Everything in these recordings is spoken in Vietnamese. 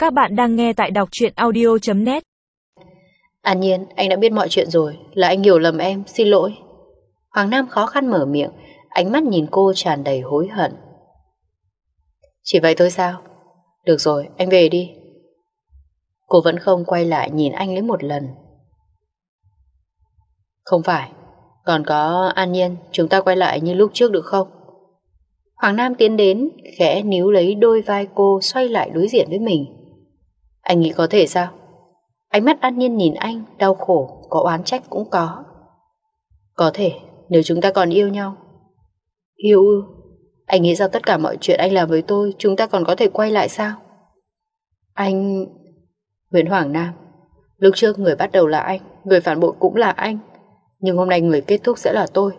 Các bạn đang nghe tại đọc truyện audio.net. An Nhiên, anh đã biết mọi chuyện rồi, là anh hiểu lầm em, xin lỗi. Hoàng Nam khó khăn mở miệng, ánh mắt nhìn cô tràn đầy hối hận. Chỉ vậy thôi sao? Được rồi, anh về đi. Cô vẫn không quay lại nhìn anh lấy một lần. Không phải, còn có An Nhiên, chúng ta quay lại như lúc trước được không? Hoàng Nam tiến đến, khẽ níu lấy đôi vai cô, xoay lại đối diện với mình. Anh nghĩ có thể sao? Ánh mắt An Nhiên nhìn anh, đau khổ, có oán trách cũng có. Có thể, nếu chúng ta còn yêu nhau. Yêu ư? Anh nghĩ sao tất cả mọi chuyện anh làm với tôi, chúng ta còn có thể quay lại sao? Anh... Nguyễn Hoàng Nam, lúc trước người bắt đầu là anh, người phản bội cũng là anh, nhưng hôm nay người kết thúc sẽ là tôi.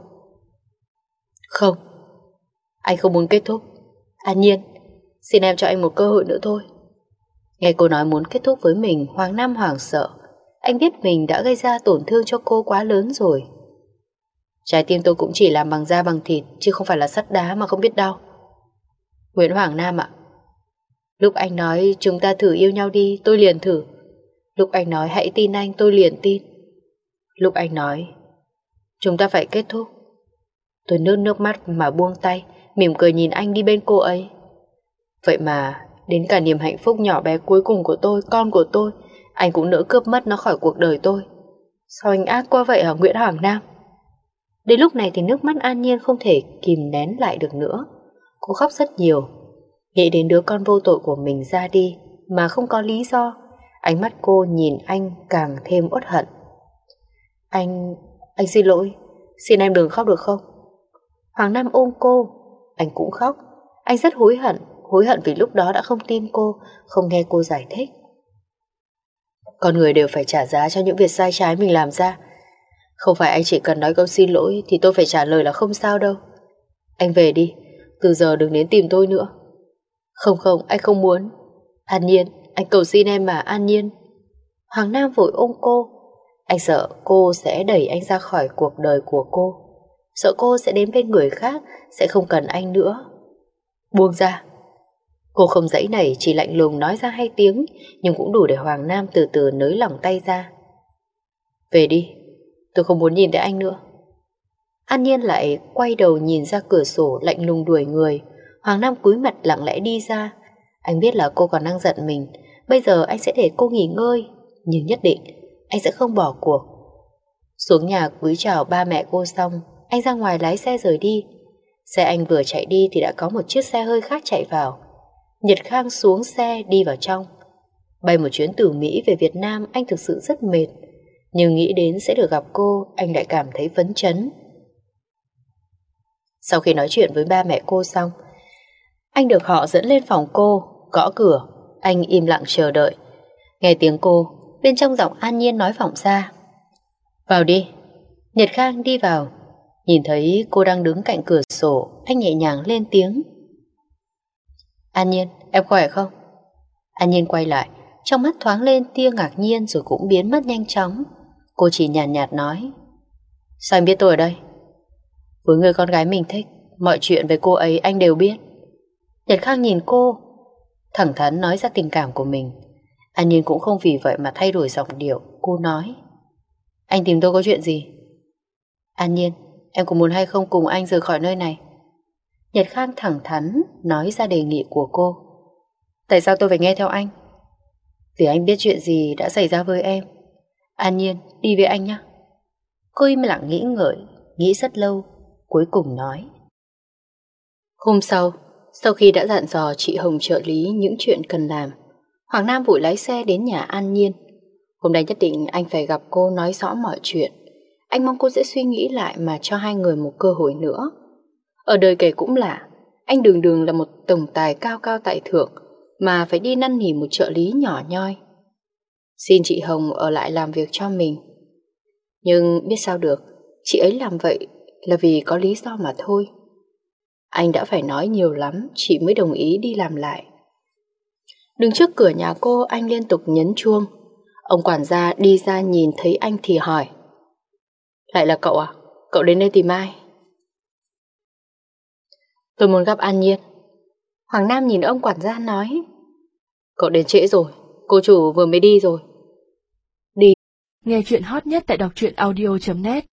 Không, anh không muốn kết thúc. An Nhiên, xin em cho anh một cơ hội nữa thôi. Nghe cô nói muốn kết thúc với mình, Hoàng Nam hoảng sợ. Anh biết mình đã gây ra tổn thương cho cô quá lớn rồi. Trái tim tôi cũng chỉ làm bằng da bằng thịt, chứ không phải là sắt đá mà không biết đau. Nguyễn Hoàng Nam ạ, lúc anh nói chúng ta thử yêu nhau đi, tôi liền thử. Lúc anh nói hãy tin anh, tôi liền tin. Lúc anh nói chúng ta phải kết thúc, tôi nước mắt mà buông tay, mỉm cười nhìn anh đi bên cô ấy. Vậy mà đến cả niềm hạnh phúc nhỏ bé cuối cùng của tôi, con của tôi, anh cũng nỡ cướp mất nó khỏi cuộc đời tôi. Sao anh ác quá vậy hả Nguyễn Hoàng Nam? Đến lúc này thì nước mắt An Nhiên không thể kìm nén lại được nữa. Cô khóc rất nhiều, nghĩ đến đứa con vô tội của mình ra đi mà không có lý do. Ánh mắt cô nhìn anh càng thêm uất hận. Anh xin lỗi, xin em đừng khóc được không? Hoàng Nam ôm cô, anh cũng khóc. Anh rất hối hận vì lúc đó đã không tin cô, không nghe cô giải thích. Con người đều phải trả giá cho những việc sai trái mình làm ra. Không phải anh chỉ cần nói câu xin lỗi thì tôi phải trả lời là không sao đâu. Anh về đi, từ giờ đừng đến tìm tôi nữa. Không, anh không muốn. An Nhiên, anh cầu xin em mà, An Nhiên. Hoàng Nam vội ôm cô. Anh sợ cô sẽ đẩy anh ra khỏi cuộc đời của cô, sợ cô sẽ đến bên người khác, sẽ không cần anh nữa. Buông ra. Cô không dãy nảy, chỉ lạnh lùng nói ra 2 tiếng, nhưng cũng đủ để Hoàng Nam từ từ nới lỏng tay ra. Về đi, tôi không muốn nhìn thấy anh nữa. An Nhiên lại quay đầu nhìn ra cửa sổ, lạnh lùng đuổi người. Hoàng Nam cúi mặt lặng lẽ đi ra. Anh biết là cô còn đang giận mình, bây giờ anh sẽ để cô nghỉ ngơi, nhưng nhất định anh sẽ không bỏ cuộc. Xuống nhà cúi chào ba mẹ cô xong, anh ra ngoài lái xe rời đi. Xe anh vừa chạy đi thì đã có một chiếc xe hơi khác chạy vào. Nhật Khang xuống xe đi vào trong. Bay một chuyến từ Mỹ về Việt Nam, anh thực sự rất mệt, nhưng nghĩ đến sẽ được gặp cô, anh lại cảm thấy phấn chấn. Sau khi nói chuyện với ba mẹ cô xong, anh được họ dẫn lên phòng cô, gõ cửa. Anh im lặng chờ đợi. Nghe tiếng cô, bên trong giọng An Nhiên nói vọng ra. Vào đi. Nhật Khang đi vào. Nhìn thấy cô đang đứng cạnh cửa sổ, anh nhẹ nhàng lên tiếng. An Nhiên, em khỏe không? An Nhiên quay lại, trong mắt thoáng lên tia ngạc nhiên rồi cũng biến mất nhanh chóng. Cô chỉ nhàn nhạt nói. Sao anh biết tôi ở đây? Với người con gái mình thích, mọi chuyện về cô ấy anh đều biết. Nhật Khang nhìn cô, thẳng thắn nói ra tình cảm của mình. An Nhiên cũng không vì vậy mà thay đổi giọng điệu. Cô nói. Anh tìm tôi có chuyện gì? An Nhiên, em có muốn hay không cùng anh rời khỏi nơi này? Nhật Khang thẳng thắn nói ra đề nghị của cô. Tại sao tôi phải nghe theo anh? Vì anh biết chuyện gì đã xảy ra với em. An Nhiên, đi với anh nhé. Cô im lặng nghĩ ngợi, nghĩ rất lâu, cuối cùng nói. Hôm sau khi đã dặn dò chị Hồng trợ lý những chuyện cần làm, Hoàng Nam vội lái xe đến nhà An Nhiên. Hôm nay nhất định anh phải gặp cô nói rõ mọi chuyện. Anh mong cô sẽ suy nghĩ lại mà cho hai người một cơ hội nữa. Ở đời kể cũng lạ, anh đường là một tổng tài cao cao tại thượng mà phải đi năn nỉ một trợ lý nhỏ nhoi. Xin chị Hồng ở lại làm việc cho mình. Nhưng biết sao được, chị ấy làm vậy là vì có lý do mà thôi. Anh đã phải nói nhiều lắm chị mới đồng ý đi làm lại. Đứng trước cửa nhà cô, anh liên tục nhấn chuông. Ông quản gia đi ra nhìn thấy anh thì hỏi. Lại là cậu à? Cậu đến đây tìm ai? Tôi muốn gặp An Nhiên. Hoàng Nam nhìn ông quản gia nói. Cậu đến trễ rồi, cô chủ vừa mới đi rồi. Nghe chuyện hot nhất tại đọc truyện audio.net